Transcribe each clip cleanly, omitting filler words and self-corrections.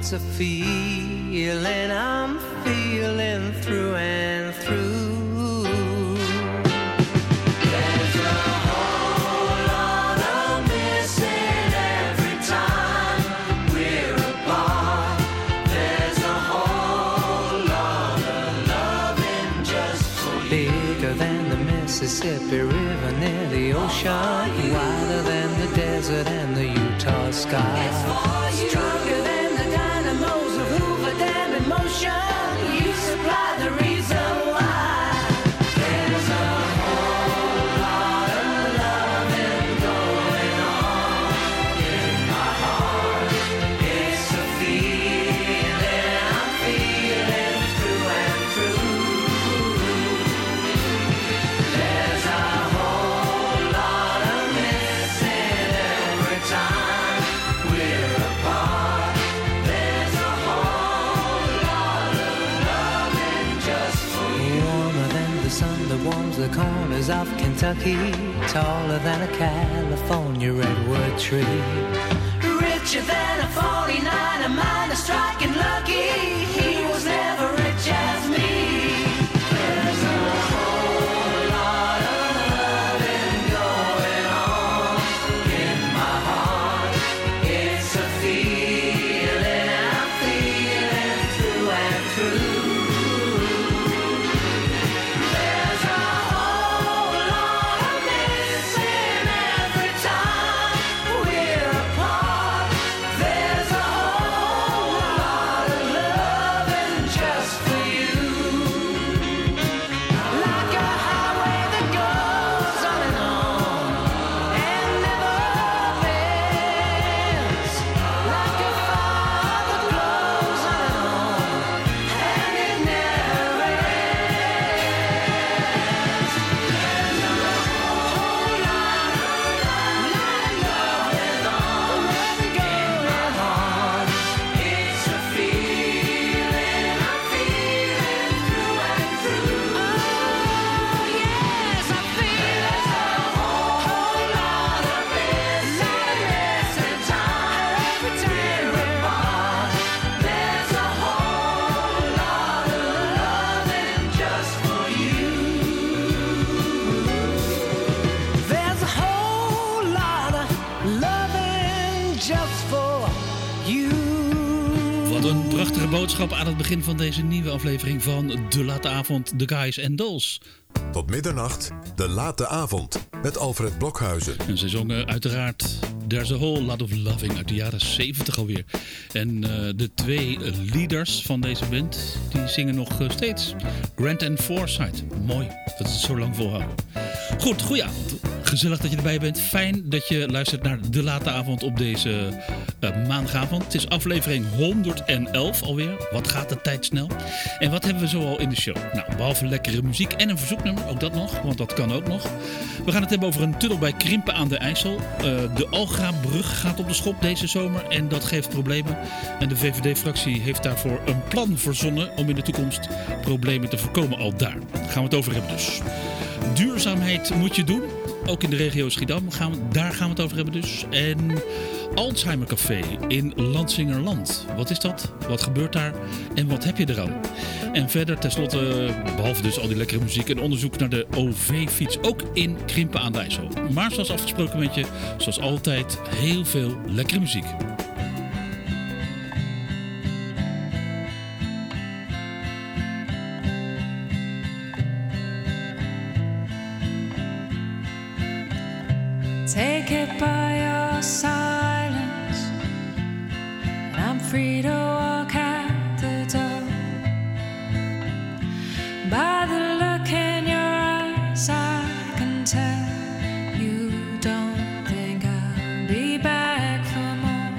It's a feeling I'm feeling through and through. There's a whole lot of missing every time we're apart. There's a whole lot of loving just for you. Bigger than the Mississippi River near the ocean, wider than the desert and the Utah sky. It's for you. Stronger than the dynamos of Hoover Dam in motion. You supply the reason why. There's a whole lot of loving going on in my heart. It's a feeling I'm feeling through and through. There's a whole lot of missing every time we're apart. There's a whole lot of loving just for you. Warmer than the sun that warms the corners of Kentucky, taller than a California redwood tree. Richer than a 49er miner striking lucky. He was never rich as me. There's a whole lot of loving going on in my heart. It's a feeling I'm feeling through and through. There's a whole lot of missing every time we're apart. There's a whole lot of loving just for you. Like a highway that goes on and never ends. Like a fire that glows on and it never ends. There's a whole lot of loving going on. It's a feeling I'm feeling through and through. Oh yes, I feel it. There's a whole lot of missing time every time we're apart. There's a whole lot of loving just for you. There's a whole lot of loving just for you. Wat een prachtige boodschap aan het begin van deze nieuwe aflevering van De Late Avond, The Guys and Dolls. Tot middernacht, de late avond met Alfred Blokhuizen. En ze zongen uiteraard There's a Whole Lot of Loving uit de jaren 70 alweer. En de twee leaders van deze band, die zingen nog steeds. Grant en Forsyth. Mooi dat ze het zo lang volhouden. Goed, goedenavond. Gezellig dat je erbij bent. Fijn dat je luistert naar De Late Avond op deze maandagavond. Het is aflevering 111 alweer. Wat gaat de tijd snel. En wat hebben we zoal in de show? Nou, behalve lekkere muziek en een verzoeknummer. Ook dat nog, want dat kan ook nog. We gaan het hebben over een tunnel bij Krimpen aan de IJssel. De Algrabrug gaat op de schop deze zomer. En dat geeft problemen. En de VVD-fractie heeft daarvoor een plan verzonnen om in de toekomst problemen te voorkomen al daar. Daar gaan we het over hebben dus. Duurzaamheid moet je doen. Ook in de regio Schiedam, daar gaan we het over hebben dus. En Alzheimer Café in Lansingerland. Wat is dat? Wat gebeurt daar? En wat heb je eraan? En verder tenslotte, behalve dus al die lekkere muziek, een onderzoek naar de OV-fiets. Ook in Krimpen aan de IJssel. Maar zoals afgesproken met je, zoals altijd, heel veel lekkere muziek. Take it by your silence, and I'm free to walk out the door. By the look in your eyes, I can tell you don't think I'll be back for more.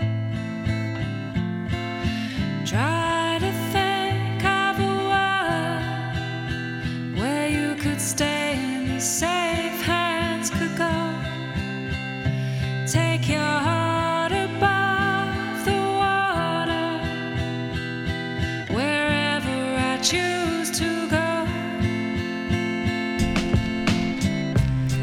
Try to think of a world where you could stay and safe hands could go. Take your heart above the water, wherever I choose to go.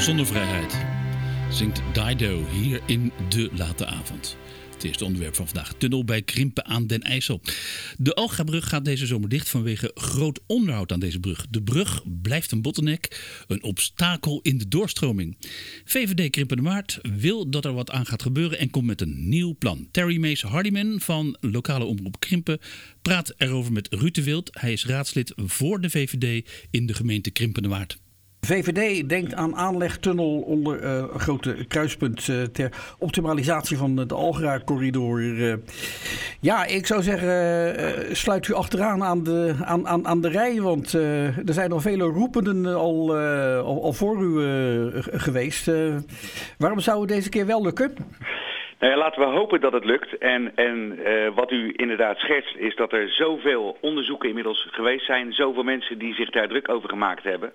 zonder vrijheid. Zingt Dido hier in De Late Avond. Het eerste onderwerp van vandaag. Tunnel bij Krimpen aan den IJssel. De Algabrug gaat deze zomer dicht vanwege groot onderhoud aan deze brug. De brug blijft een bottleneck, een obstakel in de doorstroming. VVD Krimpen de Waard wil dat er wat aan gaat gebeuren en komt met een nieuw plan. Terry Mees Hardiman van lokale omroep Krimpen praat erover met Ruud de Wild. Hij is raadslid voor de VVD in de gemeente Krimpen de Waard. VVD denkt aan aanlegtunnel onder een grote kruispunt ter optimalisatie van de Algra-corridor. Ja, ik zou zeggen, sluit u achteraan aan de rij, want er zijn al vele roependen al voor u geweest. Waarom zou het deze keer wel lukken? Nou ja, laten we hopen dat het lukt. En wat u inderdaad schetst is dat er zoveel onderzoeken inmiddels geweest zijn. Zoveel mensen die zich daar druk over gemaakt hebben.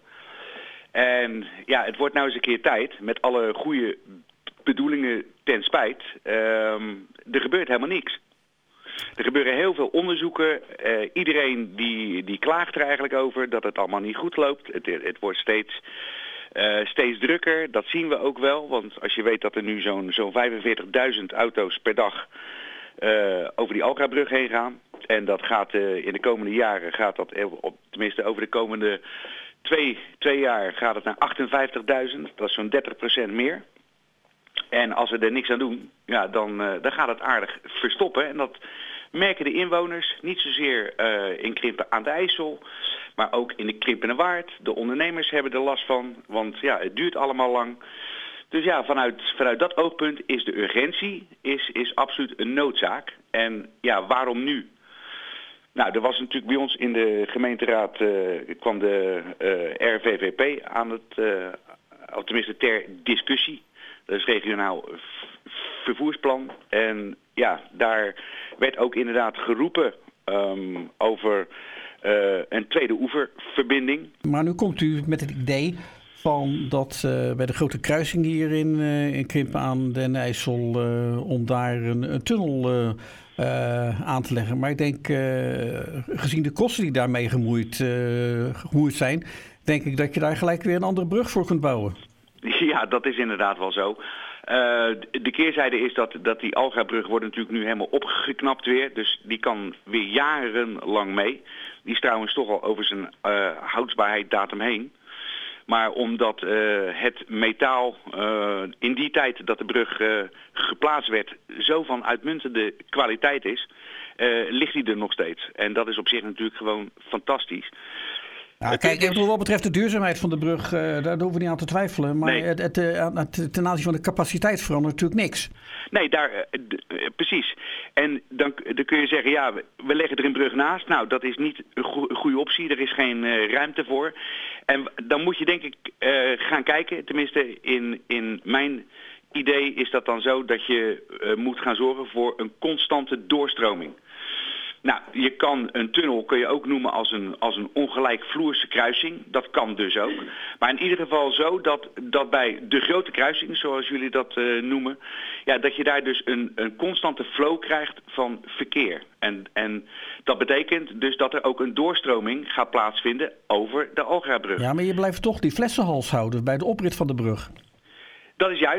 En ja, het wordt nou eens een keer tijd, met alle goede bedoelingen ten spijt. Er gebeurt helemaal niks. Er gebeuren heel veel onderzoeken. Iedereen die klaagt er eigenlijk over dat het allemaal niet goed loopt. Het wordt steeds drukker. Dat zien we ook wel. Want als je weet dat er nu zo'n 45.000 auto's per dag over die Algrabrug heen gaan. En dat gaat in de komende jaren, tenminste over de komende twee jaar gaat het naar 58.000. Dat is zo'n 30% meer. En als we er niks aan doen, ja, dan gaat het aardig verstoppen. En dat merken de inwoners niet zozeer in Krimpen aan de IJssel, maar ook in de Krimpen en Waard. De ondernemers hebben er last van, want ja, het duurt allemaal lang. Dus ja, vanuit dat oogpunt is de urgentie is absoluut een noodzaak. En ja, waarom nu? Nou, er was natuurlijk bij ons in de gemeenteraad kwam de RVVP aan of tenminste ter discussie. Dat is regionaal vervoersplan. En ja, daar werd ook inderdaad geroepen over een tweede oeververbinding. Maar nu komt u met het idee van dat bij de grote kruising hier in Krimpen aan den IJssel om daar een tunnel aan te leggen. Maar ik denk, gezien de kosten die daarmee gemoeid zijn, denk ik dat je daar gelijk weer een andere brug voor kunt bouwen. Ja, dat is inderdaad wel zo. De keerzijde is dat die Algabrug wordt natuurlijk nu helemaal opgeknapt weer. Dus die kan weer jarenlang mee. Die is trouwens toch al over zijn houdbaarheidsdatum heen. Maar omdat het metaal in die tijd dat de brug geplaatst werd zo van uitmuntende kwaliteit is, ligt die er nog steeds. En dat is op zich natuurlijk gewoon fantastisch. Ja, kijk, wat betreft de duurzaamheid van de brug, daar hoeven we niet aan te twijfelen. Maar nee. Ten aanzien van de capaciteit verandert natuurlijk niks. Nee, precies. En dan kun je zeggen, ja, we leggen er een brug naast. Nou, dat is niet een goede optie. Er is geen ruimte voor. En dan moet je denk ik gaan kijken. Tenminste, in mijn idee is dat dan zo dat je moet gaan zorgen voor een constante doorstroming. Nou, een tunnel kun je ook noemen als een ongelijkvloerse kruising. Dat kan dus ook. Maar in ieder geval zo dat bij de grote kruising, zoals jullie dat noemen, ja, dat je daar dus een constante flow krijgt van verkeer. En dat betekent dus dat er ook een doorstroming gaat plaatsvinden over de Algrabrug. Ja, maar je blijft toch die flessenhals houden bij de oprit van de brug. Dat is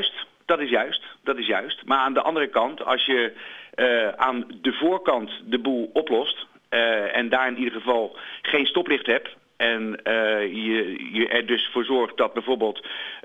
juist. Maar aan de andere kant, als je aan de voorkant de boel oplost en daar in ieder geval geen stoplicht hebt en je er dus voor zorgt dat bijvoorbeeld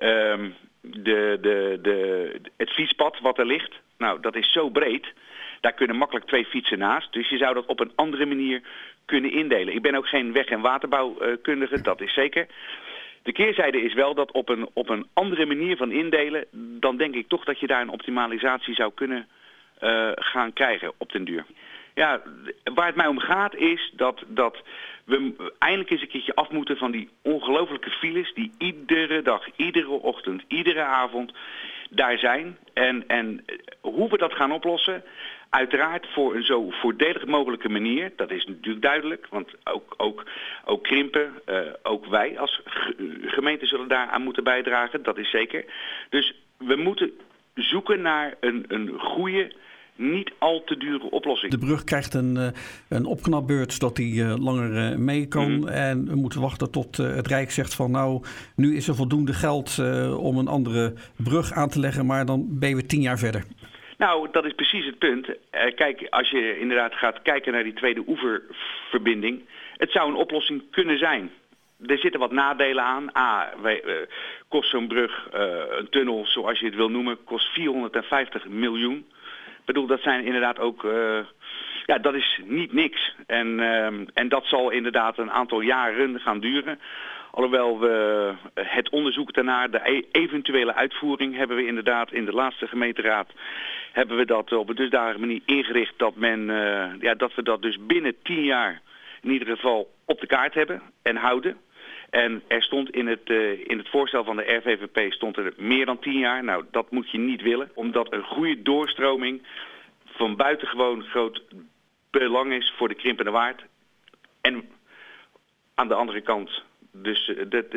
het fietspad wat er ligt, nou dat is zo breed, daar kunnen makkelijk 2 fietsen naast. Dus je zou dat op een andere manier kunnen indelen. Ik ben ook geen weg- en waterbouwkundige, dat is zeker. De keerzijde is wel dat op een andere manier van indelen, dan denk ik toch dat je daar een optimalisatie zou kunnen gaan krijgen op den duur. Ja, waar het mij om gaat is dat we eindelijk eens een keertje af moeten van die ongelofelijke files die iedere dag, iedere ochtend, iedere avond daar zijn. En hoe we dat gaan oplossen, uiteraard voor een zo voordelig mogelijke manier. Dat is natuurlijk duidelijk, want ook Krimpen, ook wij als gemeente zullen daar aan moeten bijdragen. Dat is zeker. Dus we moeten zoeken naar een goede niet al te dure oplossing. De brug krijgt een opknapbeurt zodat hij langer mee kan. En we moeten wachten tot het Rijk zegt van nou, nu is er voldoende geld om een andere brug aan te leggen. Maar dan ben je weer 10 jaar verder. Nou, dat is precies het punt. Kijk, als je inderdaad gaat kijken naar die tweede oeververbinding. Het zou een oplossing kunnen zijn. Er zitten wat nadelen aan. Kost zo'n brug, een tunnel zoals je het wil noemen, kost 450 miljoen. Ik bedoel, dat zijn inderdaad ook... dat is niet niks. En dat zal inderdaad een aantal jaren gaan duren. Alhoewel we het onderzoek daarnaar, de eventuele uitvoering, hebben we inderdaad in de laatste gemeenteraad hebben we dat op een dusdanige manier ingericht dat dat we dat dus binnen 10 jaar in ieder geval op de kaart hebben en houden. En er stond in het voorstel van de RVVP stond er meer dan 10 jaar. Nou, dat moet je niet willen, omdat een goede doorstroming van buitengewoon groot belang is voor de Krimpende Waard. En aan de andere kant, dus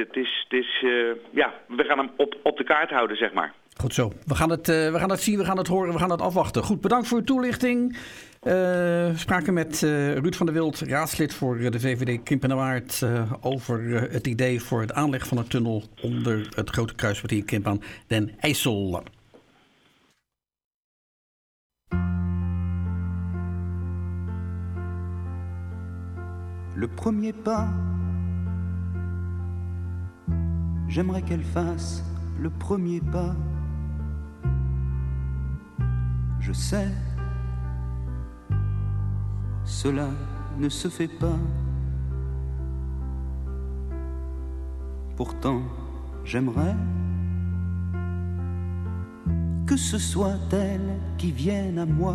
we gaan hem op de kaart houden, zeg maar. Goed zo. We gaan het zien, we gaan het horen, we gaan het afwachten. Goed, bedankt voor uw toelichting. We spraken met Ruud van der Wild, raadslid voor de VVD Krimpende Waard, over het idee voor het aanleg van een tunnel onder het grote kruispunt in Krimpen aan den IJssel. Le premier pas, j'aimerais qu'elle fasse le premier pas. Je sais, cela ne se fait pas. Pourtant, j'aimerais que ce soit elle qui vienne à moi.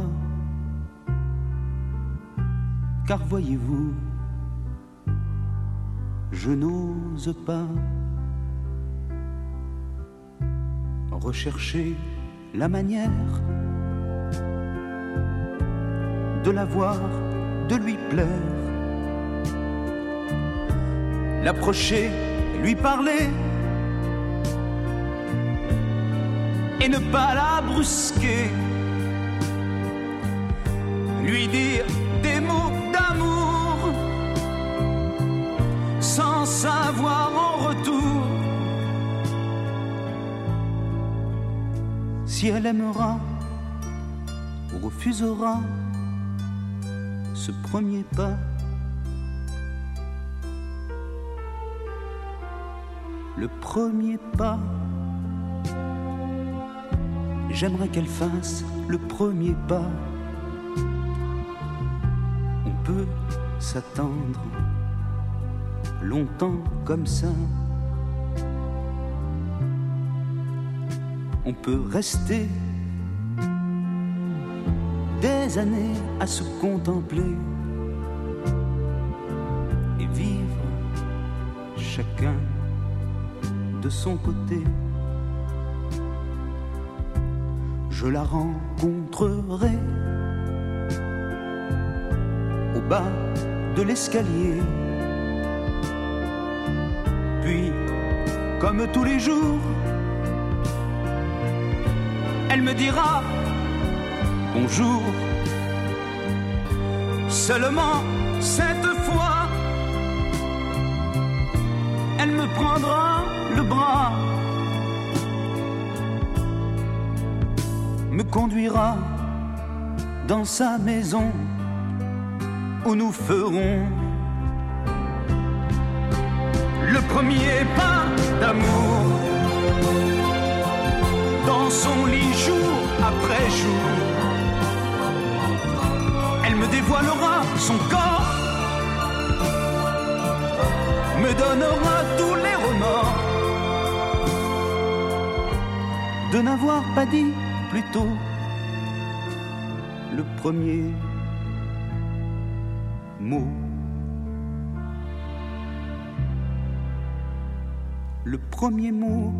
Car voyez-vous, je n'ose pas rechercher la manière de la voir, de lui plaire, l'approcher, lui parler et ne pas la brusquer, lui dire des mots d'amour sans savoir en retour si elle aimera ou refusera ce premier pas. Le premier pas, j'aimerais qu'elle fasse le premier pas. On peut s'attendre longtemps comme ça. On peut rester des années à se contempler et vivre chacun de son côté. Je la rencontrerai au bas de l'escalier. Puis, comme tous les jours, elle me dira bonjour. Seulement cette fois, elle me prendra le bras, me conduira dans sa maison où nous ferons le premier pas d'amour dans son lit jour après jour. Elle me dévoilera son corps, me donnera tous les remords de n'avoir pas dit plus tôt le premier mot. Le premier mot,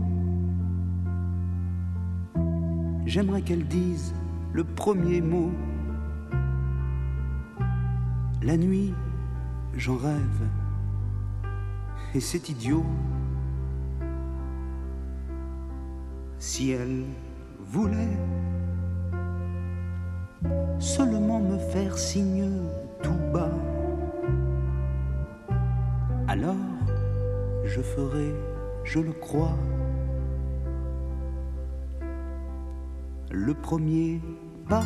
j'aimerais qu'elle dise le premier mot. La nuit, j'en rêve, et c'est idiot. Si elle voulait seulement me faire signe tout bas. Alors je ferai, je le crois, le premier pas.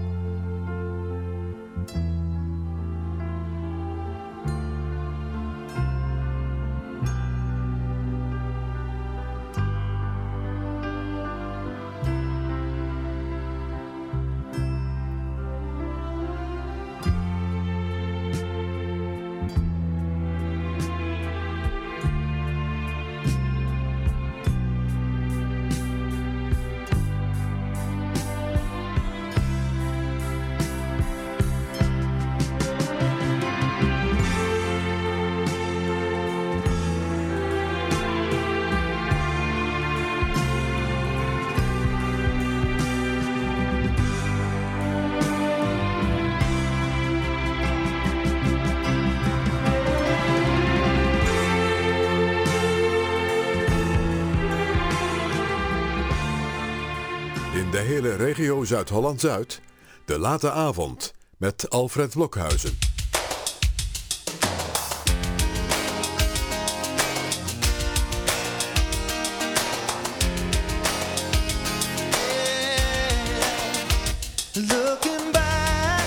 In de hele regio Zuid-Holland-Zuid, de late avond met Alfred Blokhuizen. Looking back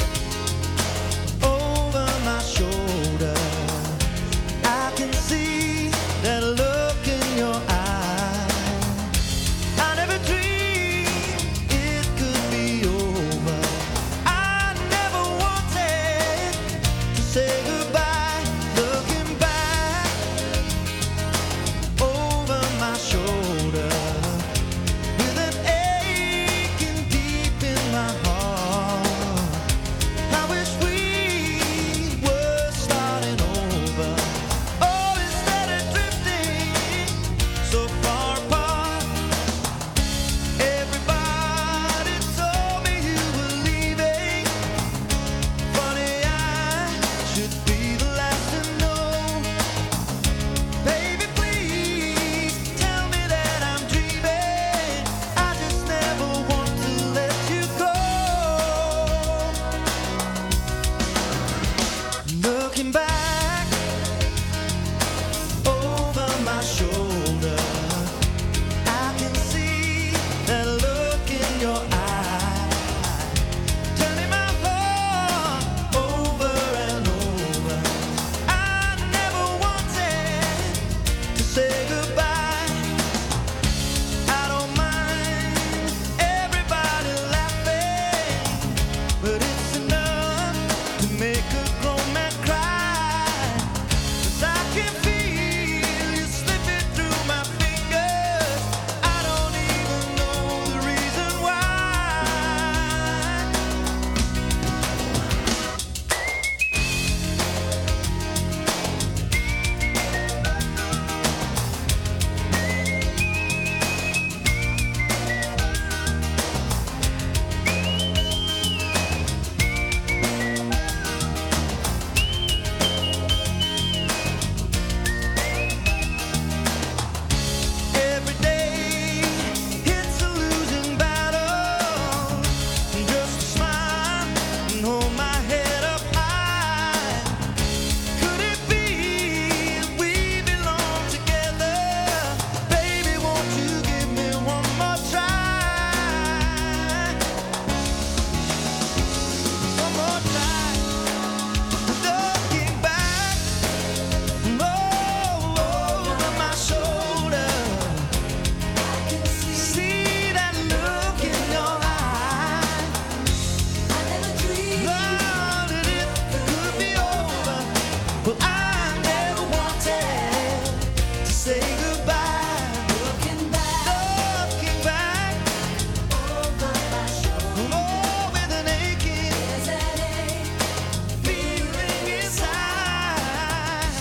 over my shoulder, I can see that look in your eye. I never dreamed it could be over. I never wanted to say goodbye. Looking back over my shoulder, with an aching deep in my heart. I wish we were starting over. Oh, instead of drifting so far apart. Everybody told me you were leaving. Funny, I should be the last to know. Baby, please tell me that I'm dreaming. I just never want to let you go. Looking back over my shoulder, I can see that look in your eye, turning my heart over and over. I never wanted to say goodbye. I don't mind everybody laughing, but it's enough to make a grown man cry. 'Cause I can feel you slipping through my fingers. I don't even know the reason why. Every day it's a losing battle. Just to smile and hold my head up high. Could it be we belong together? Baby, won't you give me one more try? One more try. Looking back over my shoulder, see that look in your eye. Love that it could be over, but I never wanted to say goodbye. Looking back over my shoulder, oh, with an aching feeling inside.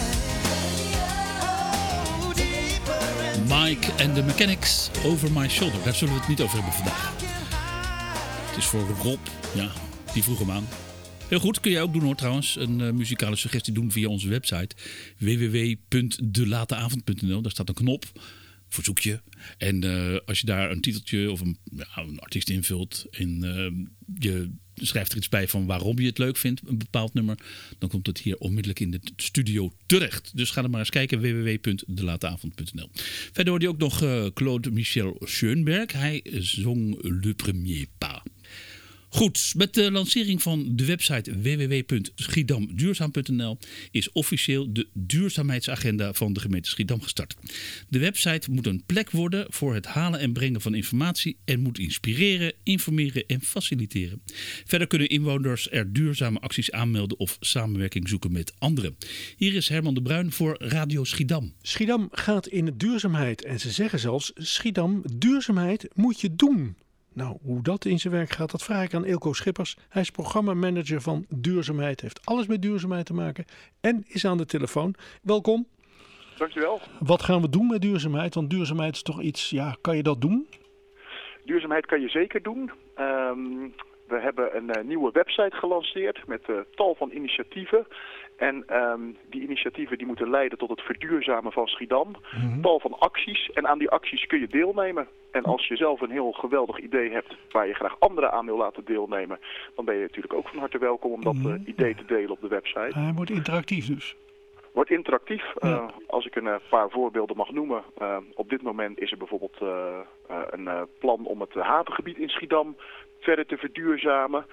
Oh, deeper and Mike and the Mechanics, Over My Shoulder. Daar zullen we het niet over hebben vandaag. Het is voor Rob, ja, die vroeg hem aan. Heel goed, kun jij ook doen hoor trouwens. Een muzikale suggestie doen via onze website www.delateavond.nl. Daar staat een knop. verzoekje. En als je daar een titeltje of een artiest invult en je schrijft er iets bij van waarom je het leuk vindt, een bepaald nummer, dan komt het hier onmiddellijk in de studio terecht. Dus ga er maar eens kijken, www.delateavond.nl. Verder hoorde je ook nog Claude Michel Schoenberg. Hij zong Le Premier Pas. Goed, met de lancering van de website www.schiedamduurzaam.nl is officieel de duurzaamheidsagenda van de gemeente Schiedam gestart. De website moet een plek worden voor het halen en brengen van informatie en moet inspireren, informeren en faciliteren. Verder kunnen inwoners er duurzame acties aanmelden of samenwerking zoeken met anderen. Hier is Herman de Bruin voor Radio Schiedam. Schiedam gaat in de duurzaamheid en ze zeggen zelfs, Schiedam, duurzaamheid moet je doen. Nou, hoe dat in zijn werk gaat, dat vraag ik aan Eelco Schippers. Hij is programmamanager van duurzaamheid, heeft alles met duurzaamheid te maken en is aan de telefoon. Welkom. Dankjewel. Wat gaan we doen met duurzaamheid? Want duurzaamheid is toch iets, ja, kan je dat doen? Duurzaamheid kan je zeker doen. We hebben een nieuwe website gelanceerd met tal van initiatieven. En die initiatieven die moeten leiden tot het verduurzamen van Schiedam. Tal van acties. En aan die acties kun je deelnemen. En als je zelf een heel geweldig idee hebt waar je graag anderen aan wil laten deelnemen, dan ben je natuurlijk ook van harte welkom om dat idee te delen op de website. Hij wordt interactief dus. Wordt interactief. Als ik een paar voorbeelden mag noemen. Op dit moment is er bijvoorbeeld een plan om het havengebied in Schiedam verder te verduurzamen.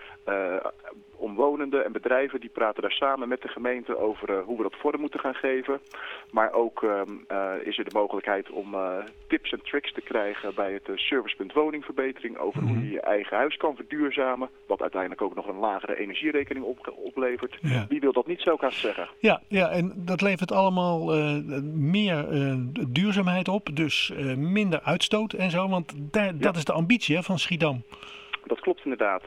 Omwonenden en bedrijven die praten daar samen met de gemeente over hoe we dat vorm moeten gaan geven. Maar ook is er de mogelijkheid om tips en tricks te krijgen bij het servicepunt woningverbetering over hoe je je eigen huis kan verduurzamen. Wat uiteindelijk ook nog een lagere energierekening oplevert. Ja. Wie wil dat niet, zou ik haast zeggen. Ja, en dat levert allemaal meer duurzaamheid op, dus minder uitstoot en zo. Want dat is de ambitie hè, van Schiedam. Dat klopt inderdaad.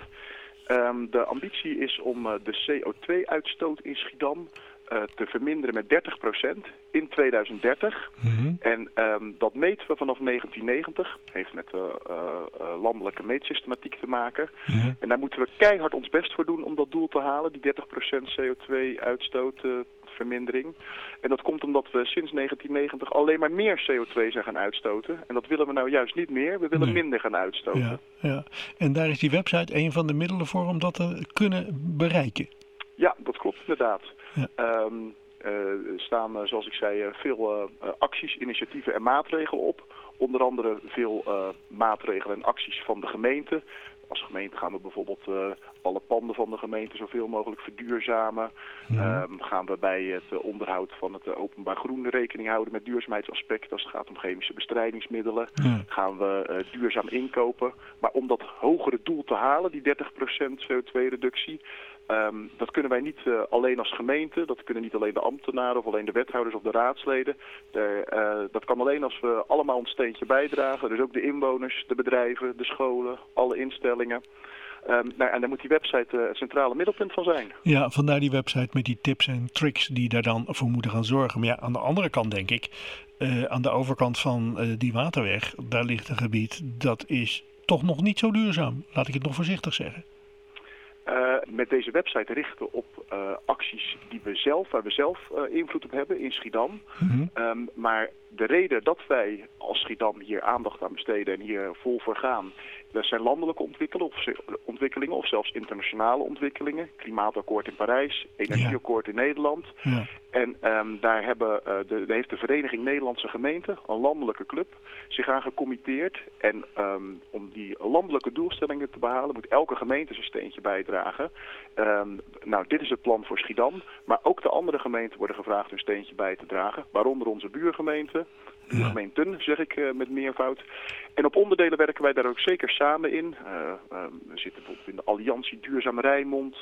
De ambitie is om de CO2-uitstoot in Schiedam te verminderen met 30% in 2030. En dat meten we vanaf 1990. Heeft met landelijke meetsystematiek te maken. En daar moeten we keihard ons best voor doen om dat doel te halen, die 30% CO2-uitstootvermindering. En dat komt omdat we sinds 1990 alleen maar meer CO2 zijn gaan uitstoten. En dat willen we nou juist niet meer. We willen minder gaan uitstoten. Ja. En daar is die website een van de middelen voor om dat te kunnen bereiken. Ja, dat klopt inderdaad. Ja. Er staan, zoals ik zei, veel acties, initiatieven en maatregelen op. Onder andere veel maatregelen en acties van de gemeente. Als gemeente gaan we bijvoorbeeld alle panden van de gemeente zoveel mogelijk verduurzamen. Gaan we bij het onderhoud van het openbaar groen rekening houden met duurzaamheidsaspecten als het gaat om chemische bestrijdingsmiddelen. Gaan we duurzaam inkopen. Maar om dat hogere doel te halen, die 30% CO2-reductie, dat kunnen wij niet alleen als gemeente, dat kunnen niet alleen de ambtenaren of alleen de wethouders of de raadsleden. Dat kan alleen als we allemaal ons steentje bijdragen. Dus ook de inwoners, de bedrijven, de scholen, alle instellingen. En daar moet die website het centrale middelpunt van zijn. Ja, vandaar die website met die tips en tricks die daar dan voor moeten gaan zorgen. Maar ja, aan de andere kant denk ik, aan de overkant van die waterweg, daar ligt een gebied dat is toch nog niet zo duurzaam. Laat ik het nog voorzichtig zeggen. Met deze website richten we op acties waar we zelf invloed op hebben in Schiedam. Maar de reden dat wij als Schiedam hier aandacht aan besteden en hier vol voor gaan, dat zijn landelijke ontwikkelingen of zelfs internationale ontwikkelingen. Klimaatakkoord in Parijs, energieakkoord in Nederland. Ja. En daar heeft de Vereniging Nederlandse Gemeenten, een landelijke club, zich aan gecommitteerd. En om die landelijke doelstellingen te behalen moet elke gemeente zijn steentje bijdragen. Dit is het plan voor Schiedam. Maar ook de andere gemeenten worden gevraagd hun steentje bij te dragen. Waaronder onze buurgemeenten. Buurgemeenten, zeg ik met meervoud. En op onderdelen werken wij daar ook zeker samen in. We zitten bijvoorbeeld in de Alliantie Duurzaam Rijnmond.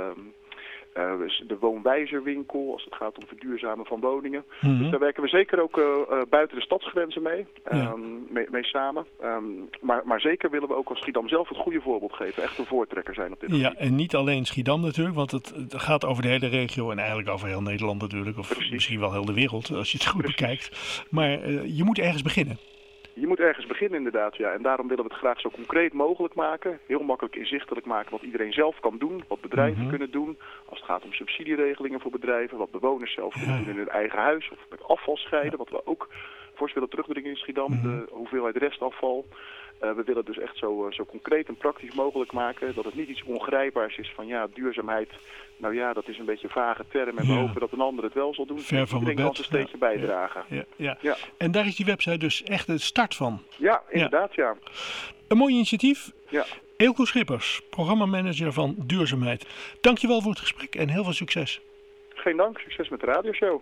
De woonwijzerwinkel als het gaat om verduurzamen van woningen. Dus daar werken we zeker ook buiten de stadsgrenzen mee samen. Maar zeker willen we ook als Schiedam zelf het goede voorbeeld geven. Echt een voortrekker zijn op dit gebied. Ja, en niet alleen Schiedam natuurlijk, want het gaat over de hele regio en eigenlijk over heel Nederland natuurlijk. Of misschien wel heel de wereld als je het goed bekijkt. Maar je moet ergens beginnen. Je moet ergens beginnen inderdaad, ja. En daarom willen we het graag zo concreet mogelijk maken. Heel makkelijk inzichtelijk maken wat iedereen zelf kan doen. Wat bedrijven kunnen doen. Als het gaat om subsidieregelingen voor bedrijven. Wat bewoners zelf kunnen doen in hun eigen huis. Of met afval scheiden. Wat we ook fors willen terugdringen in Schiedam, de hoeveelheid restafval. We willen dus echt zo concreet en praktisch mogelijk maken. Dat het niet iets ongrijpbaars is van duurzaamheid. Nou ja, dat is een beetje een vage term. En we hopen dat een ander het wel zal doen. Ver van mijn bed. Kan zijn steentje bijdragen. Ja. En daar is die website dus echt de start van. Ja, inderdaad, ja. Een mooi initiatief. Ja. Eelco Schippers, programmamanager van Duurzaamheid. Dankjewel voor het gesprek en heel veel succes. Geen dank. Succes met de radioshow.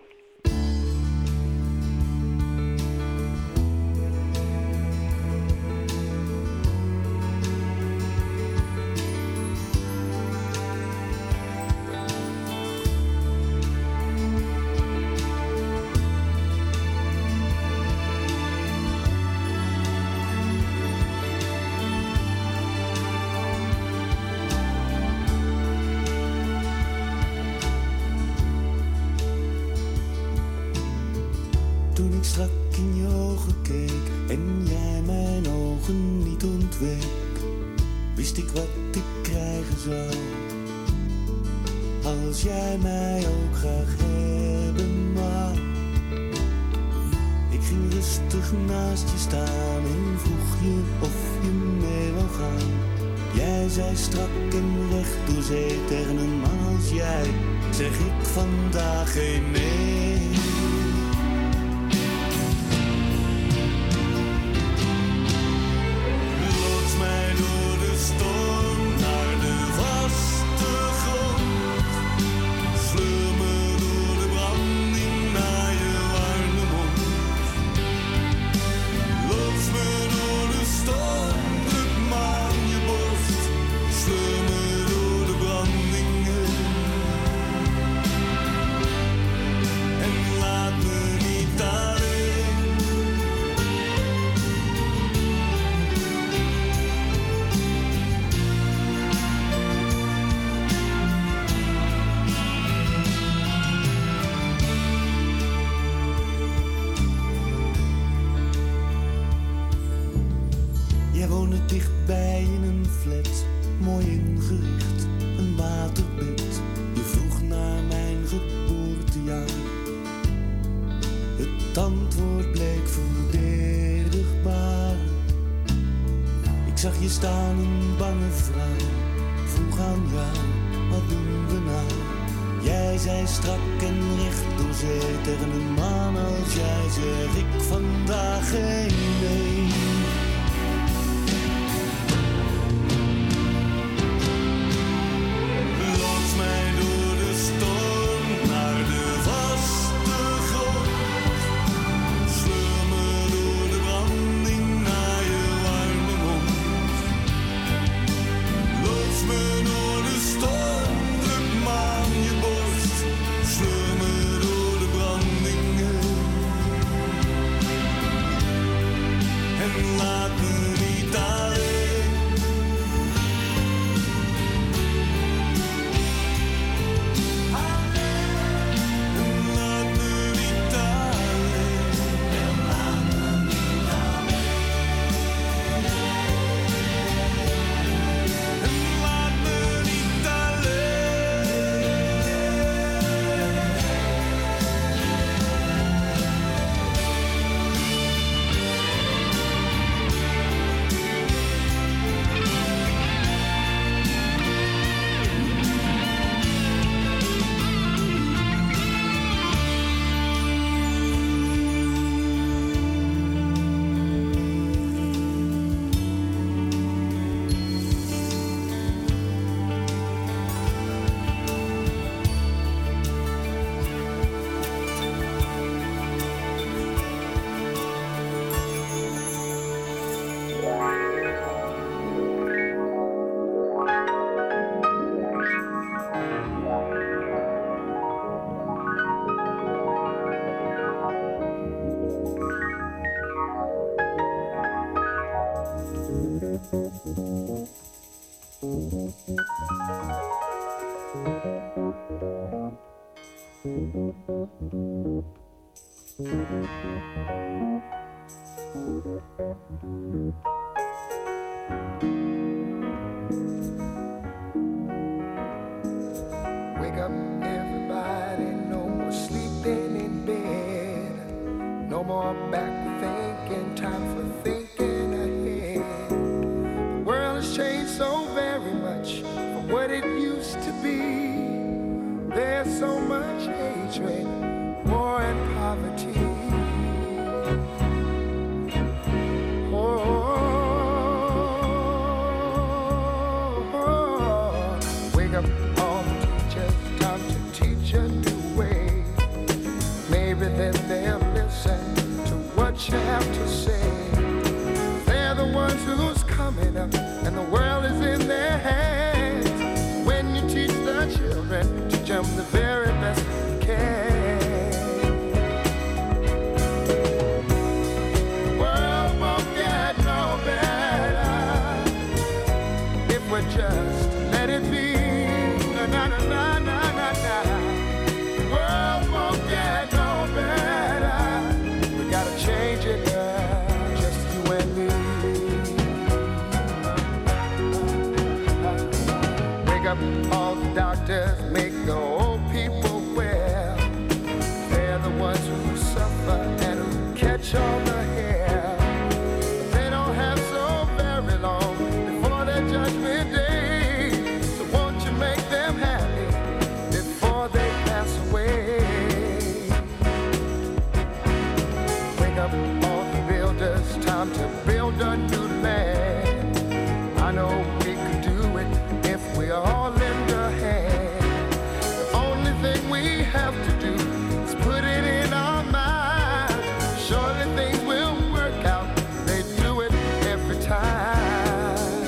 Toen ik strak in je ogen keek en jij mijn ogen niet ontweek, wist ik wat ik krijgen zou. Als jij mij ook graag hebben wou. Ik ging rustig naast je staan en vroeg je of je mee wou gaan. Jij zei strak en recht door zee tegen een man als jij, zeg ik vandaag geen nee. Jij woonde dichtbij in een flat, mooi ingericht, een waterbed. Je vroeg naar mijn geboortejaar. Het antwoord bleek verdedigbaar. Ik zag je staan, een bange vrouw, vroeg aan jou, wat doen we nou? Jij zei strak en recht door zee tegen een man als jij, zeg ik vandaag geen nee. Wake up, everybody, no more sleeping in bed, no more back has changed so very much from what it used to be. There's so much hatred, war and poverty. Wake up all the teachers, time to teach a new way. Maybe then they'll listen to what you have to say. They're the ones who's coming up, and the world is in their hands. When you teach the children, teach them the very best you can. The world won't get no better if we just let it be. Na na na na na na na. The world won't get no better. We gotta change it, just you and me. Wake up all the doctors, make the old people well. They're the ones who suffer and who catch all the hair. They don't have so very long before their judgment day. So won't you make them happy before they pass away? Wake up all the builders, time to build a new land. I know we could do it if we all lend a hand. The only thing we have to do is put it in our minds. Surely things will work out. They do it every time.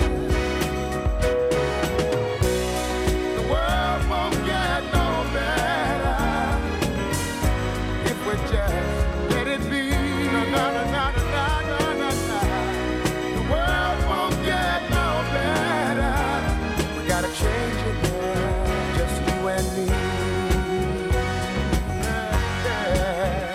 The world won't get no better if we just let it be. Na na na na na na na na. The world won't get no better. We gotta change it now, just you and me. Yeah.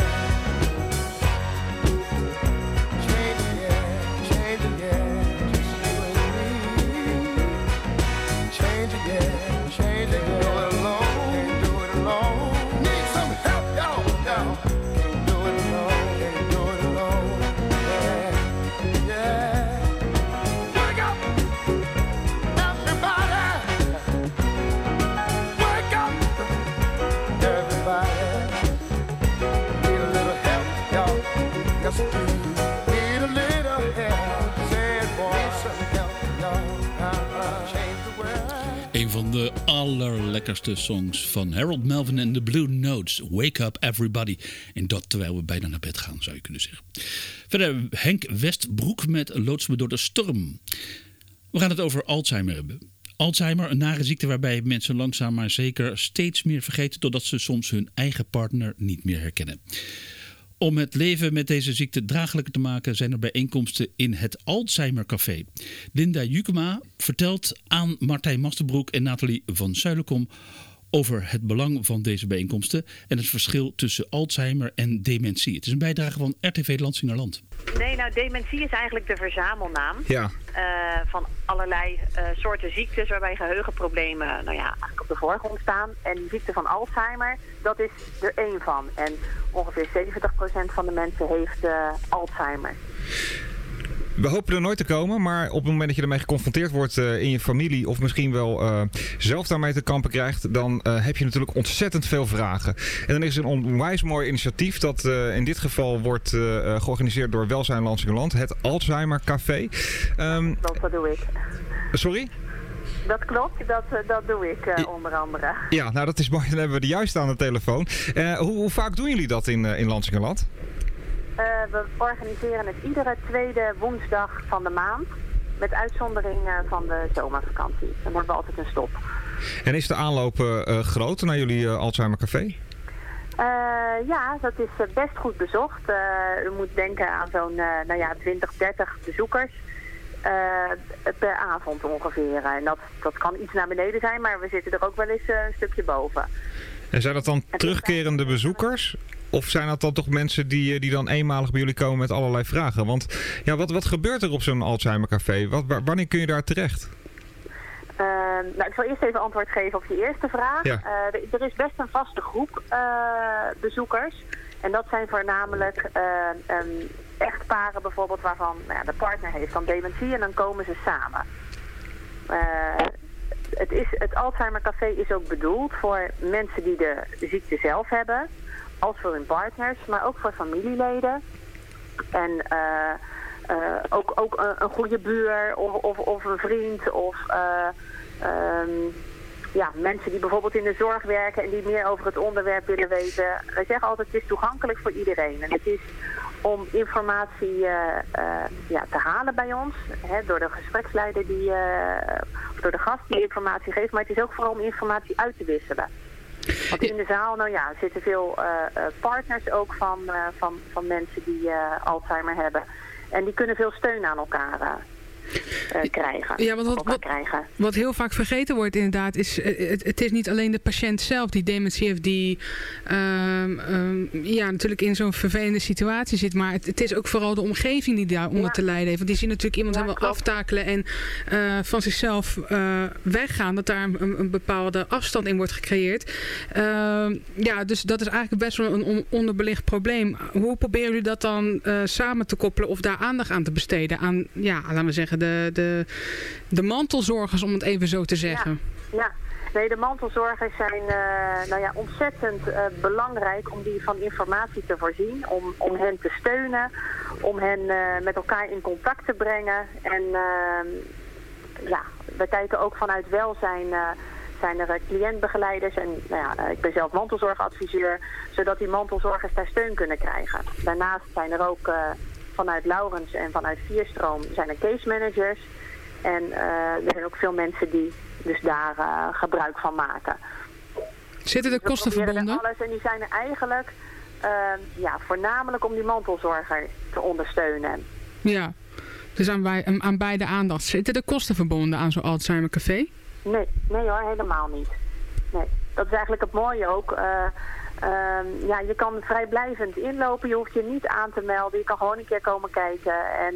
Change it, yeah, just you and me. Change it, yeah, change it, do it alone, can't do it alone. Need some help, y'all, can't do it alone, can't do it alone. Yeah, yeah. Wake up, everybody. Wake up, everybody. Need a little help, y'all. Yes, we do. Need a little help. Say it, boy. Need some help, y'all. Change the world. Een van de allerlekkerste songs van Harold Melvin en de Blue Notes. Wake Up Everybody. En dat terwijl we bijna naar bed gaan, zou je kunnen zeggen. Verder Henk Westbroek met Loods me door de storm. We gaan het over Alzheimer hebben. Alzheimer, een nare ziekte waarbij mensen langzaam maar zeker steeds meer vergeten, totdat ze soms hun eigen partner niet meer herkennen. Om het leven met deze ziekte draaglijker te maken zijn er bijeenkomsten in het Alzheimer Café. Linda Jukema vertelt aan Martijn Masterbroek en Nathalie van Zuilenkom over het belang van deze bijeenkomsten en het verschil tussen Alzheimer en dementie. Het is een bijdrage van RTV Lansingerland. Nee, nou dementie is eigenlijk de verzamelnaam van allerlei soorten ziektes waarbij geheugenproblemen eigenlijk op de voorgrond staan. En de ziekte van Alzheimer, dat is er één van. En ongeveer 70% van de mensen heeft Alzheimer. We hopen er nooit te komen, maar op het moment dat je ermee geconfronteerd wordt in je familie of misschien wel zelf daarmee te kampen krijgt, dan heb je natuurlijk ontzettend veel vragen. En dan is er een onwijs mooi initiatief dat in dit geval wordt georganiseerd door Welzijn Lansingerland, het Alzheimer Café. Dat doe ik. Sorry? Dat klopt, dat doe ik onder andere. Ja, nou dat is mooi, dan hebben we de juiste aan de telefoon. Hoe vaak doen jullie dat in Lansingerland? We organiseren het iedere tweede woensdag van de maand. Met uitzondering van de zomervakantie. Dan hebben we altijd een stop. En is de aanloop groot naar jullie Alzheimer Café? Ja, dat is best goed bezocht. U moet denken aan zo'n 20, 30 bezoekers. Per avond ongeveer. En dat kan iets naar beneden zijn, maar we zitten er ook wel eens een stukje boven. En zijn dat dan terugkerende bezoekers? Of zijn dat dan toch mensen die dan eenmalig bij jullie komen met allerlei vragen? Want ja, wat gebeurt er op zo'n Alzheimer Café? Wanneer kun je daar terecht? Ik zal eerst even antwoord geven op je eerste vraag. Ja. Er is best een vaste groep bezoekers. En dat zijn voornamelijk echtparen bijvoorbeeld waarvan de partner heeft dan dementie en dan komen ze samen. Het Alzheimer Café is ook bedoeld voor mensen die de ziekte zelf hebben, als voor hun partners, maar ook voor familieleden. En ook een goede buur of een vriend of mensen die bijvoorbeeld in de zorg werken en die meer over het onderwerp willen weten. Wij zeggen altijd, het is toegankelijk voor iedereen. En het is om informatie te halen bij ons, door de gespreksleider of door de gast die informatie geeft, maar het is ook vooral om informatie uit te wisselen. Want in de zaal, zitten veel partners ook van mensen die Alzheimer hebben. En die kunnen veel steun aan elkaar krijgen. Ja, wat heel vaak vergeten wordt inderdaad is, het is niet alleen de patiënt zelf die dementie heeft, die natuurlijk in zo'n vervelende situatie zit, maar het is ook vooral de omgeving die daaronder te lijden heeft. Want die zien natuurlijk iemand helemaal aftakelen en van zichzelf weggaan, dat daar een bepaalde afstand in wordt gecreëerd. Dus dat is eigenlijk best wel een onderbelicht probleem. Hoe proberen jullie dat dan samen te koppelen of daar aandacht aan te besteden aan, laten we zeggen, de mantelzorgers, om het even zo te zeggen? Ja. Nee, de mantelzorgers zijn ontzettend belangrijk om die van informatie te voorzien, om hen te steunen, om hen met elkaar in contact te brengen. En we kijken ook vanuit welzijn, zijn er cliëntbegeleiders en ik ben zelf mantelzorgadviseur, zodat die mantelzorgers daar steun kunnen krijgen. Daarnaast zijn er ook vanuit Laurens en vanuit Vierstroom zijn er case managers. En er zijn ook veel mensen die dus daar gebruik van maken. Zitten er kosten verbonden? Alles, en die zijn er eigenlijk voornamelijk om die mantelzorger te ondersteunen. Ja, dus aan beide aandacht. Zitten er kosten verbonden aan zo'n Alzheimer Café? Nee hoor, helemaal niet. Nee, dat is eigenlijk het mooie ook. Je kan vrijblijvend inlopen, je hoeft je niet aan te melden, je kan gewoon een keer komen kijken. En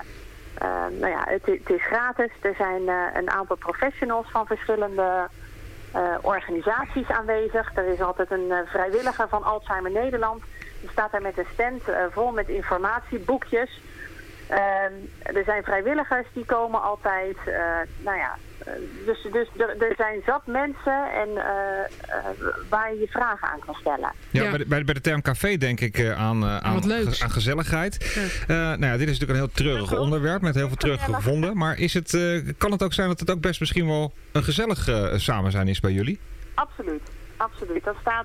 het is gratis. Er zijn een aantal professionals van verschillende organisaties aanwezig. Er is altijd een vrijwilliger van Alzheimer Nederland. Die staat daar met een stand vol met informatieboekjes. Er zijn vrijwilligers die komen altijd. Dus er zijn zat mensen en waar je je vragen aan kan stellen. Ja. Bij de term café denk ik aan gezelligheid. Ja. Dit is natuurlijk een heel treurig onderwerp met heel veel treurige gevonden. Maar kan het ook zijn dat het ook best misschien wel een gezellig samen zijn is bij jullie? Absoluut. Dat staat...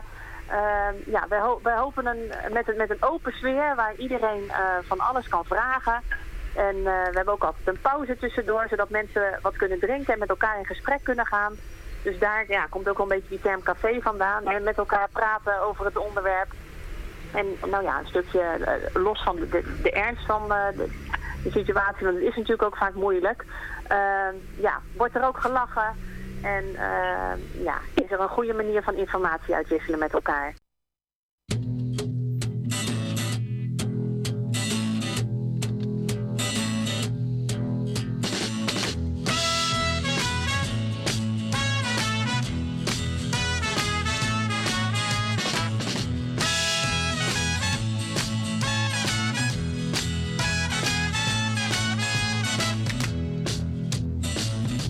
wij hopen met een open sfeer waar iedereen van alles kan vragen. En we hebben ook altijd een pauze tussendoor, zodat mensen wat kunnen drinken en met elkaar in gesprek kunnen gaan. Dus daar komt ook wel een beetje die term café vandaan. En met elkaar praten over het onderwerp. En een stukje los van de ernst van de situatie, want het is natuurlijk ook vaak moeilijk. Wordt er ook gelachen. En is er een goede manier van informatie uitwisselen met elkaar.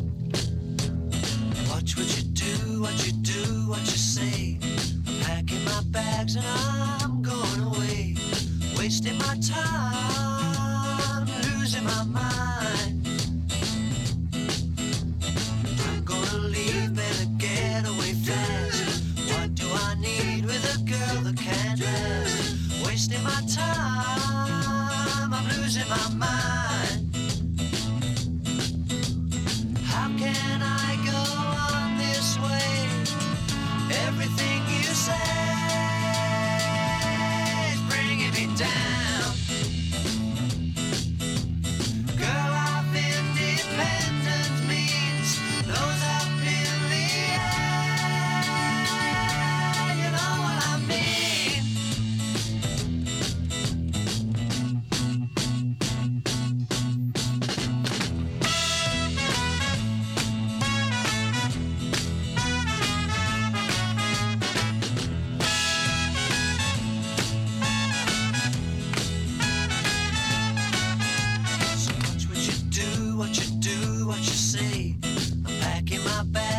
What you say? I'm packing my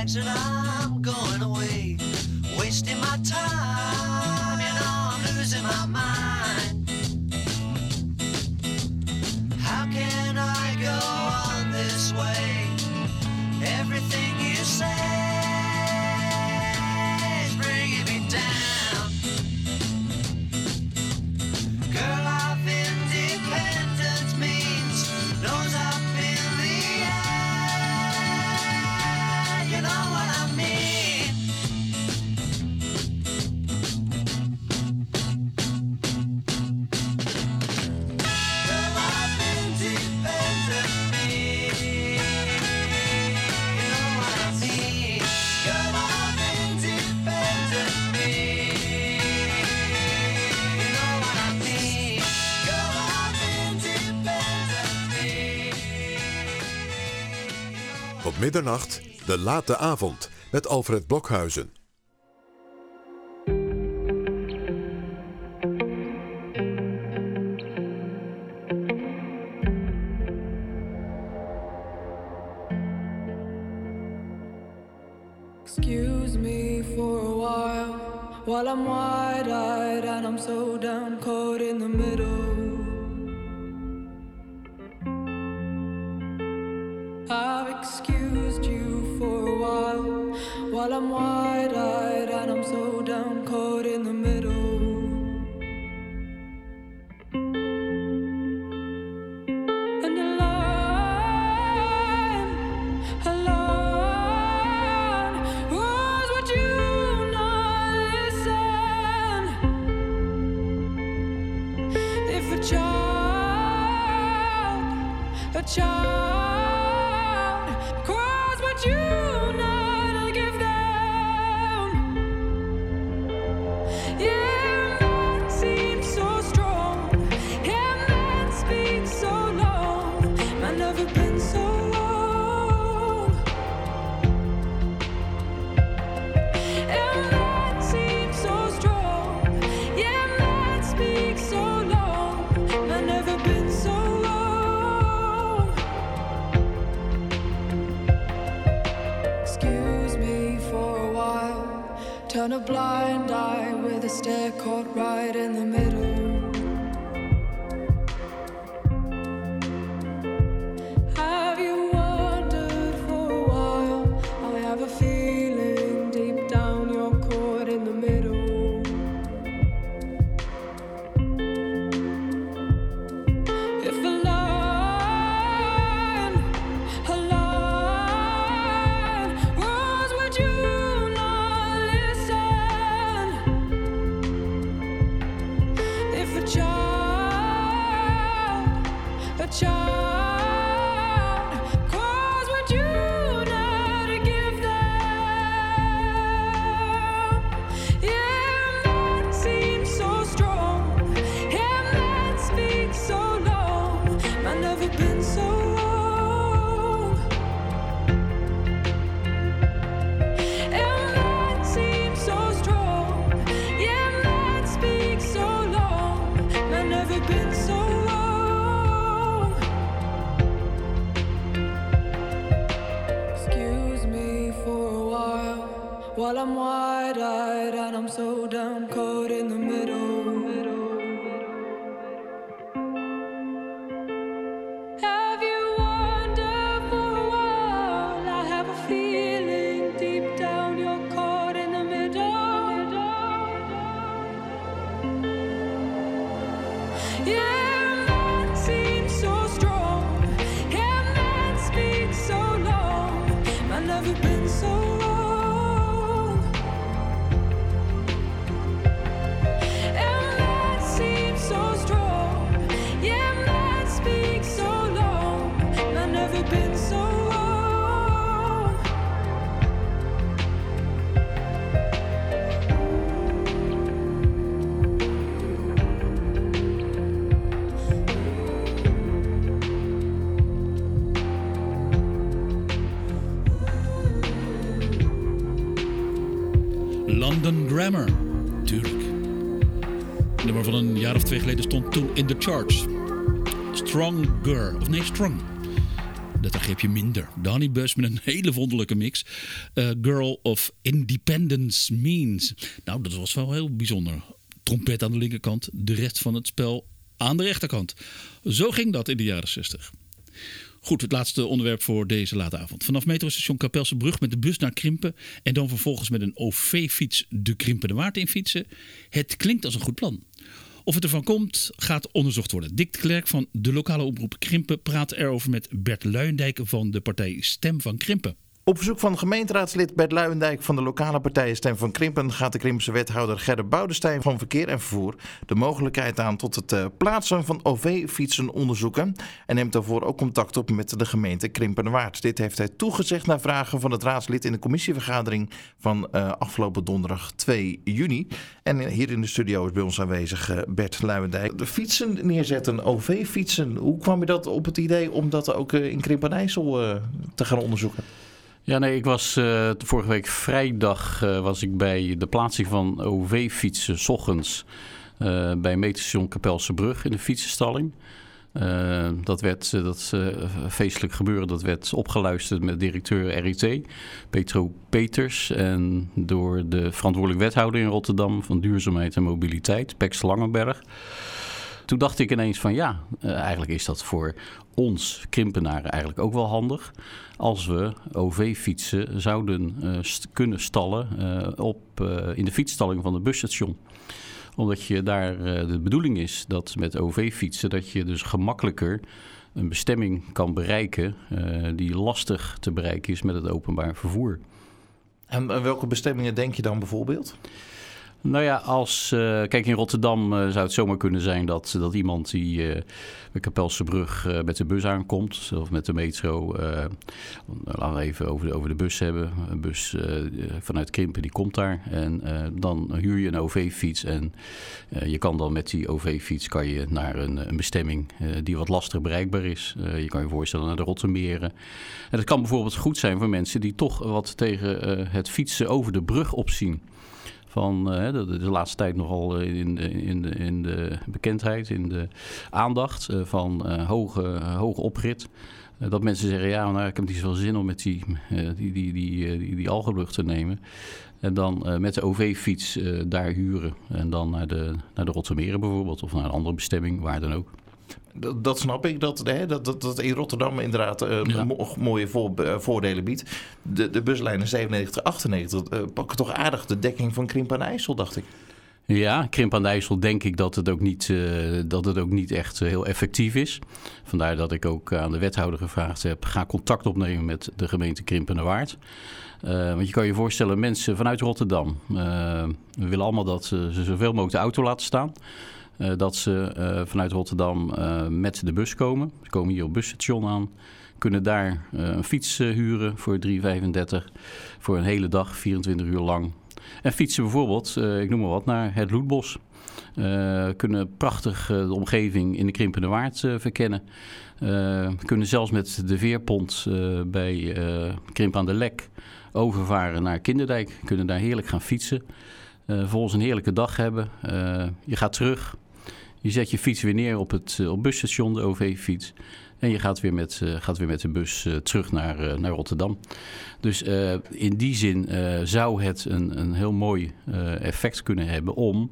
imagine I'm going away, wasting my time, you know I'm losing my mind. How can I go on this way? Everything you say is bringing me down. Girl, life independence means nose up in the air. You know what I mean? Girl, life independent means. You know what I mean? Girl, life independent means. You know what I mean? Girl, life independent means. Op middernacht, de late avond met Alfred Blokhuizen. Excuse me for a while I'm wide-eyed and I'm so down caught in the middle. I've excused you for a while I'm wide-eyed and I'm so down caught in the middle. And alone, was would you not listen? If a child cries, would you not give them? Yeah, man seems so strong. Yeah, man speaks so long. Man never been so long. Yeah, man seems so strong. Yeah, man speaks so long. Man never been so long. Excuse me for a while. Turn a blind eye with a stare caught right in the middle. Have you wondered for a while? I have a feeling deep down you're caught in the middle. If a line was, would you not listen? If a child cries, would you not give them? Yeah, man seems so strong. Yeah, man speaks so long. Man never been so long. Yeah, man seems so strong. Yeah, man speaks so long. Man never been so long. Excuse me for a while I'm wide-eyed and I'm so down caught in the middle. Have you wondered for a while? I have a feeling deep down you're caught in the middle. Yeah, man seems so strong. Yeah, man speaks so long. Man never been so long. Yeah, man seems so strong. Yeah, man speaks so long. Man never been so long. London Grammar, tuurlijk. Het nummer van een jaar of 2 geleden stond toen in de charts. Stronger, of nee, Strong. dat greep je minder. De Honeybus met een hele wonderlijke mix. Girl of Independence Means. Nou, dat was wel heel bijzonder. Trompet aan de linkerkant, de rest van het spel aan de rechterkant. Zo ging dat in de jaren 60. Goed, het laatste onderwerp voor deze late avond. Vanaf metrostation Kapelsebrug met de bus naar Krimpen en dan vervolgens met een OV-fiets de Krimpenerwaard in fietsen. Het klinkt als een goed plan. Of het ervan komt, gaat onderzocht worden. Dick de Klerk van de lokale omroep Krimpen praat erover met Bert Luijendijk van de partij Stem van Krimpen. Op verzoek van gemeenteraadslid Bert Luijendijk van de lokale partij Stem van Krimpen gaat de Krimpse wethouder Gerda Boudestein van Verkeer en Vervoer de mogelijkheid aan tot het plaatsen van OV-fietsen onderzoeken en neemt daarvoor ook contact op met de gemeente Krimpenerwaard. Dit heeft hij toegezegd na vragen van het raadslid in de commissievergadering van afgelopen donderdag 2 juni. En hier in de studio is bij ons aanwezig Bert Luijendijk. De fietsen neerzetten, OV-fietsen. Hoe kwam je dat op het idee om dat ook in Krimpen-IJssel te gaan onderzoeken? Ja, nee, ik was vorige week vrijdag was ik bij de plaatsing van OV-fietsen 's ochtends bij meterstation Kapelsebrug in de fietsenstalling. Dat feestelijk gebeuren, dat werd opgeluisterd met directeur RIT, Petro Peters, en door de verantwoordelijk wethouder in Rotterdam van Duurzaamheid en Mobiliteit, Pex Langenberg. Toen dacht ik ineens van eigenlijk is dat voor ons Krimpenaren eigenlijk ook wel handig als we OV-fietsen zouden kunnen stallen in de fietsstalling van het busstation. Omdat je daar de bedoeling is dat met OV-fietsen dat je dus gemakkelijker een bestemming kan bereiken die lastig te bereiken is met het openbaar vervoer. En welke bestemmingen denk je dan bijvoorbeeld? Nou ja, kijk, in Rotterdam zou het zomaar kunnen zijn dat iemand die bij Kapelsebrug met de bus aankomt, of met de metro, laten we even over de bus hebben. Een bus vanuit Krimpen, die komt daar. En dan huur je een OV-fiets en je kan dan met die OV-fiets naar een bestemming die wat lastig bereikbaar is. Je kan je voorstellen naar de Rottermeren. En dat kan bijvoorbeeld goed zijn voor mensen die toch wat tegen het fietsen over de brug opzien. De laatste tijd nogal in de bekendheid, in de aandacht van hoge oprit. Dat mensen zeggen, ik heb niet zoveel zin om met die algenbrug te nemen. En dan met de OV-fiets daar huren. En dan naar de Rottermeren bijvoorbeeld, of naar een andere bestemming, waar dan ook. Dat snap ik, dat in Rotterdam inderdaad mooie voordelen biedt. De buslijnen 97, 98 pakken toch aardig de dekking van Krimpen-IJssel, dacht ik. Ja, Krimpen-IJssel denk ik dat het ook niet echt heel effectief is. Vandaar dat ik ook aan de wethouder gevraagd heb, ga contact opnemen met de gemeente Krimpenerwaard. Want je kan je voorstellen, mensen vanuit Rotterdam we willen allemaal dat ze zoveel mogelijk de auto laten staan. Dat ze vanuit Rotterdam met de bus komen. Ze komen hier op het busstation aan. Kunnen daar een fiets huren voor €3,35 voor een hele dag, 24 uur lang. En fietsen bijvoorbeeld, ik noem maar wat, naar het Loetbos. Kunnen prachtig de omgeving in de Krimpenerwaard verkennen. Kunnen zelfs met de veerpont bij Krimpen aan de Lek overvaren naar Kinderdijk. Kunnen daar heerlijk gaan fietsen. Vervolgens een heerlijke dag hebben. Je gaat terug. Je zet je fiets weer neer op het busstation, de OV-fiets. En je gaat weer met de bus terug naar Rotterdam. Dus in die zin zou het een heel mooi effect kunnen hebben om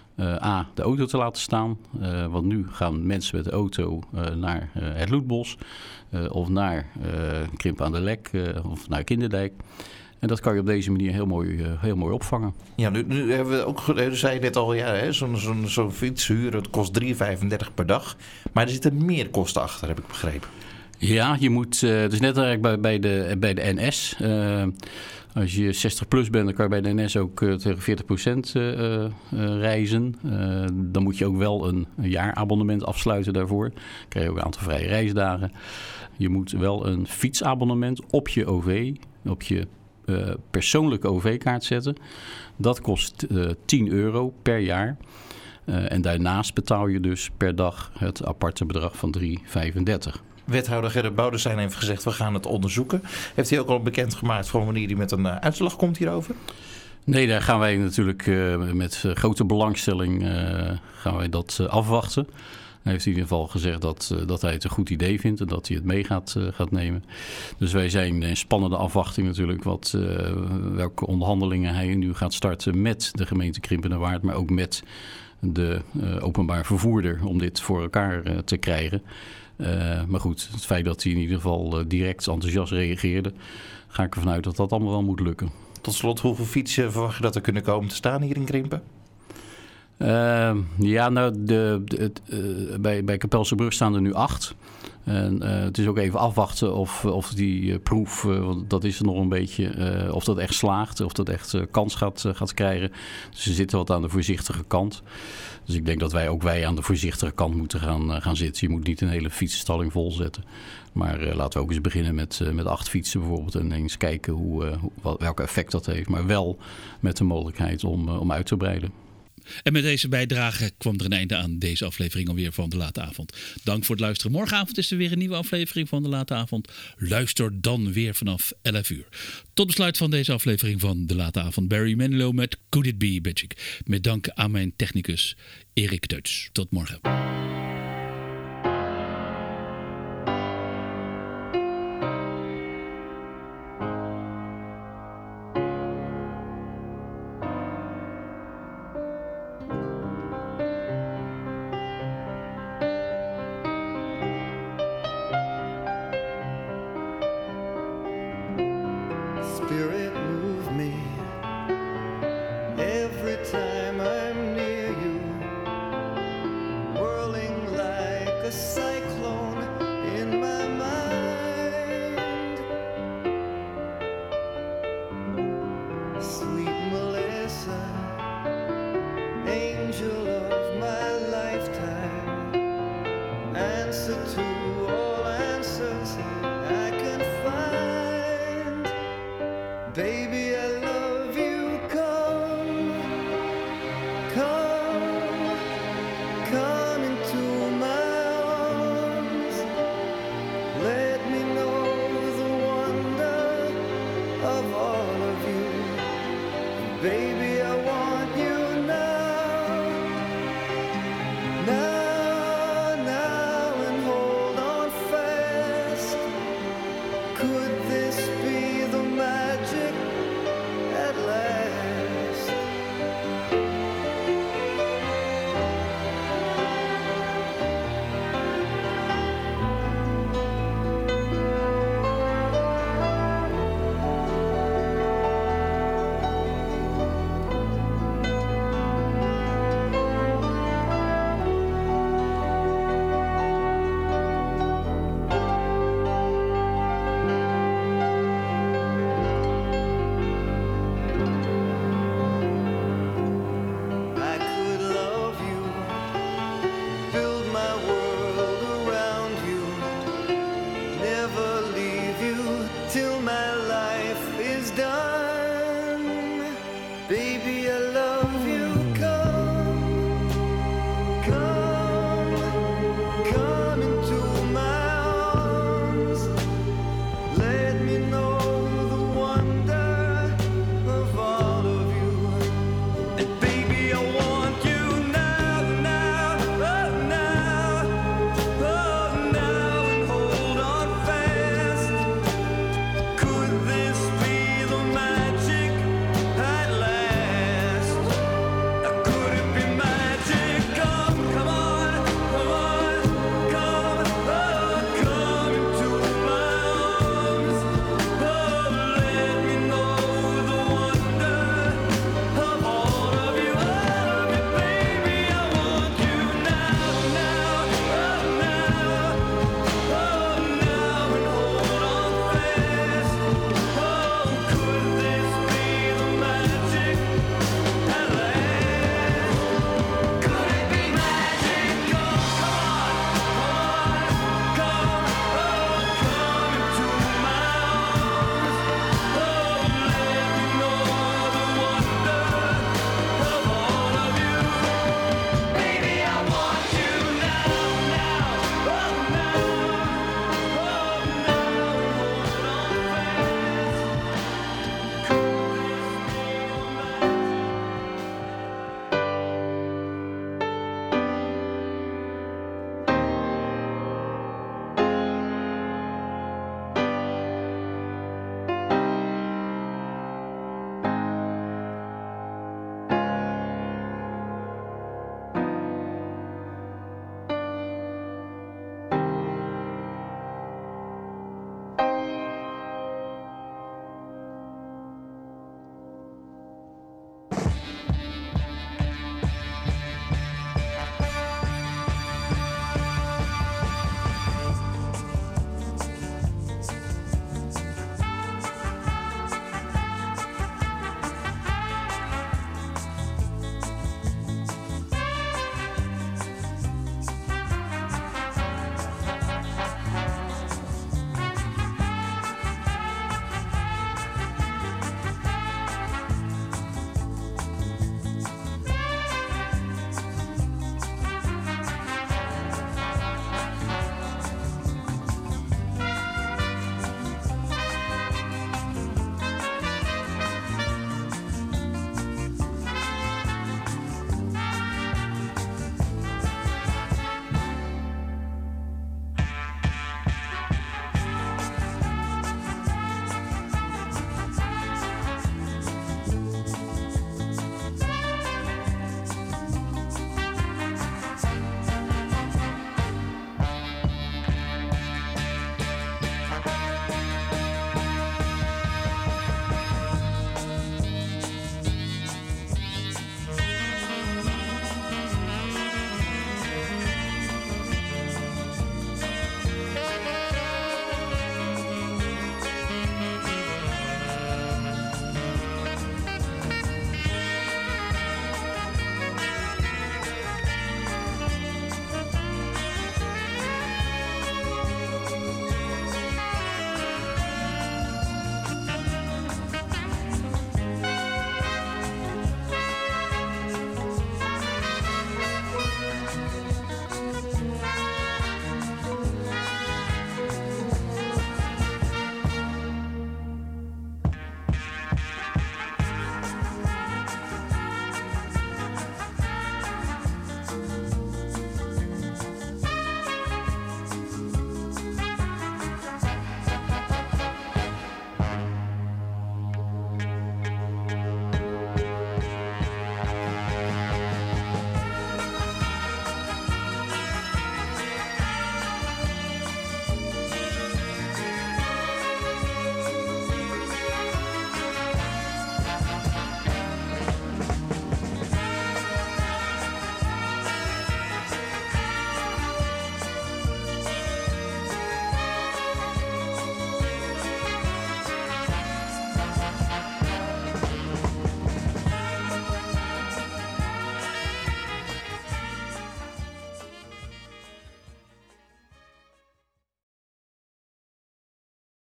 de auto te laten staan. Want nu gaan mensen met de auto naar het Loetbos of naar Krimpen aan de Lek of naar Kinderdijk. En dat kan je op deze manier heel mooi opvangen. Ja, nu hebben we ook, zei je net al, zo'n fiets huren, het kost €3,35 per dag. Maar er zitten meer kosten achter, heb ik begrepen. Ja, je moet, dus net eigenlijk bij de NS. Als je 60 plus bent, dan kan je bij de NS ook tegen 40% reizen. Dan moet je ook wel een jaarabonnement afsluiten daarvoor. Dan krijg je ook een aantal vrije reisdagen. Je moet wel een fietsabonnement op je OV, op je persoonlijke OV-kaart zetten. Dat kost €10 per jaar. En daarnaast betaal je dus per dag het aparte bedrag van €3,35. Wethouder Gerda Boudestein heeft gezegd, we gaan het onderzoeken. Heeft hij ook al bekendgemaakt van wanneer hij met een uitslag komt hierover? Nee, daar gaan wij natuurlijk met grote belangstelling gaan wij dat afwachten. Hij heeft in ieder geval gezegd dat hij het een goed idee vindt en dat hij het mee gaat nemen. Dus wij zijn in spannende afwachting natuurlijk welke onderhandelingen hij nu gaat starten met de gemeente Krimpen-en-Waard, maar ook met de openbaar vervoerder om dit voor elkaar te krijgen. Maar goed, het feit dat hij in ieder geval direct enthousiast reageerde, ga ik ervan uit dat dat allemaal wel moet lukken. Tot slot, hoeveel fietsen verwacht je dat er kunnen komen te staan hier in Krimpen? Bij Kapelsebrug staan er nu 8. En het is ook even afwachten of die proef, want dat is er nog een beetje, of dat echt slaagt, of dat echt kans gaat krijgen. Dus ze zitten wat aan de voorzichtige kant. Dus ik denk dat wij aan de voorzichtige kant moeten gaan zitten. Je moet niet een hele fietsenstalling volzetten. Maar laten we ook eens beginnen met 8 fietsen bijvoorbeeld. En eens kijken welk effect dat heeft. Maar wel met de mogelijkheid om uit te breiden. En met deze bijdrage kwam er een einde aan deze aflevering alweer van De Late Avond. Dank voor het luisteren. Morgenavond is er weer een nieuwe aflevering van De Late Avond. Luister dan weer vanaf 11 uur. Tot besluit van deze aflevering van De Late Avond. Barry Manilow met Could It Be Magic. Met dank aan mijn technicus Erik Deutsch. Tot morgen. Spirit move me every time I'm near you, whirling like a cyclone in my mind. Sweet Melissa, angel of my lifetime, answer to all answers I can find. Baby, I love you. Come into my arms. Let me know the wonder of all of you. Baby, I want you now, and hold on fast. Could this be the magic at last? I could love you, build my world around you, never leave you till my life is done.